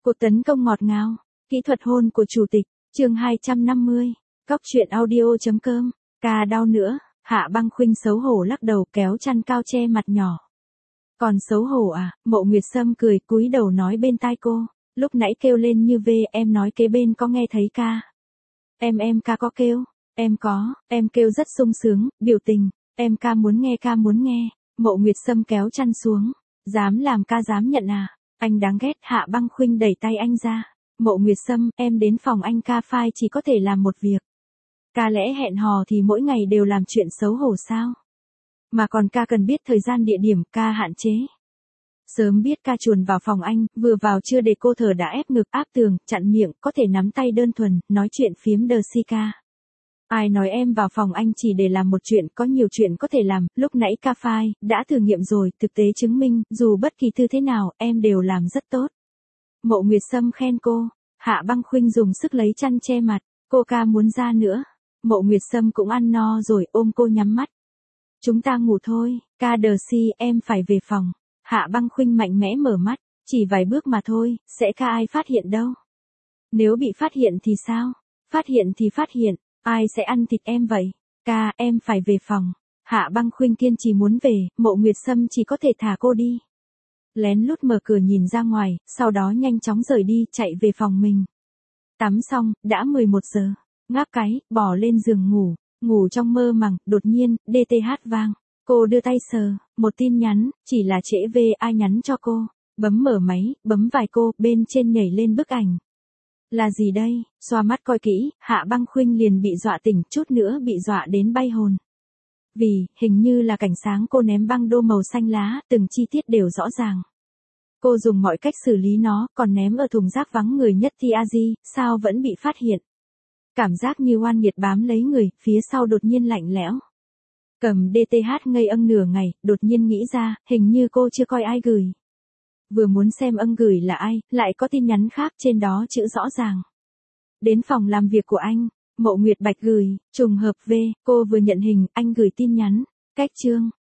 Cuộc tấn công ngọt ngào, kỹ thuật hôn của chủ tịch, chương 250, Cóc truyện audio.com, ca đau nữa, Hạ Băng Khuynh xấu hổ lắc đầu kéo chăn cao che mặt nhỏ. Còn xấu hổ à, Mộ Nguyệt Sâm cười cúi đầu nói bên tai cô, lúc nãy kêu lên như về em nói kế bên có nghe thấy ca. Em ca có kêu, em kêu rất sung sướng, biểu tình, em ca muốn nghe, Mộ Nguyệt Sâm kéo chăn xuống, dám làm ca dám nhận à, anh đáng ghét. Hạ Băng Khuynh đẩy tay anh ra, Mộ Nguyệt Sâm, em đến phòng anh ca phai chỉ có thể làm một việc. Ca lẽ hẹn hò thì mỗi ngày đều làm chuyện xấu hổ sao? Mà còn ca cần biết thời gian địa điểm, ca hạn chế. Sớm biết ca chuồn vào phòng anh, vừa vào chưa để cô thở đã ép ngực áp tường, chặn miệng, có thể nắm tay đơn thuần, nói chuyện phiếm đờ si ca. Ai nói em vào phòng anh chỉ để làm một chuyện, có nhiều chuyện có thể làm, lúc nãy ca phai, đã thử nghiệm rồi, thực tế chứng minh, dù bất kỳ tư thế nào, em đều làm rất tốt. Mộ Nguyệt Sâm khen cô, Hạ Băng Khuynh dùng sức lấy chăn che mặt, cô ca muốn ra nữa. Mộ Nguyệt Sâm cũng ăn no rồi, ôm cô nhắm mắt. Chúng ta ngủ thôi, ca đờ si, em phải về phòng. Hạ Băng Khuynh mạnh mẽ mở mắt, chỉ vài bước mà thôi, sẽ ca ai phát hiện đâu. Nếu bị phát hiện thì sao? Phát hiện thì phát hiện, ai sẽ ăn thịt em vậy? Ca, em phải về phòng. Hạ Băng Khuynh kiên trì muốn về, Mộ Nguyệt Sâm chỉ có thể thả cô đi. Lén lút mở cửa nhìn ra ngoài, sau đó nhanh chóng rời đi, chạy về phòng mình. Tắm xong, đã 11 giờ. Ngáp cái, bỏ lên giường ngủ trong mơ màng, đột nhiên, DTH vang. Cô đưa tay sờ, một tin nhắn, chỉ là trễ về ai nhắn cho cô. Bấm mở máy, bấm vài cô, bên trên nhảy lên bức ảnh. Là gì đây? Xoa mắt coi kỹ, Hạ Băng Khuynh liền bị dọa tỉnh, chút nữa bị dọa đến bay hồn. Vì, hình như là cảnh sáng cô ném băng đô màu xanh lá, từng chi tiết đều rõ ràng. Cô dùng mọi cách xử lý nó, còn ném ở thùng rác vắng người nhất thì sao vẫn bị phát hiện. Cảm giác như oan nghiệt bám lấy người, phía sau đột nhiên lạnh lẽo. Cầm DTH ngây âng nửa ngày, đột nhiên nghĩ ra, hình như cô chưa coi ai gửi. Vừa muốn xem gửi là ai, lại có tin nhắn khác trên đó chữ rõ ràng. Đến phòng làm việc của anh, Mộ Nguyệt Bạch gửi, trùng hợp về, cô vừa nhận hình, anh gửi tin nhắn. Cách chương,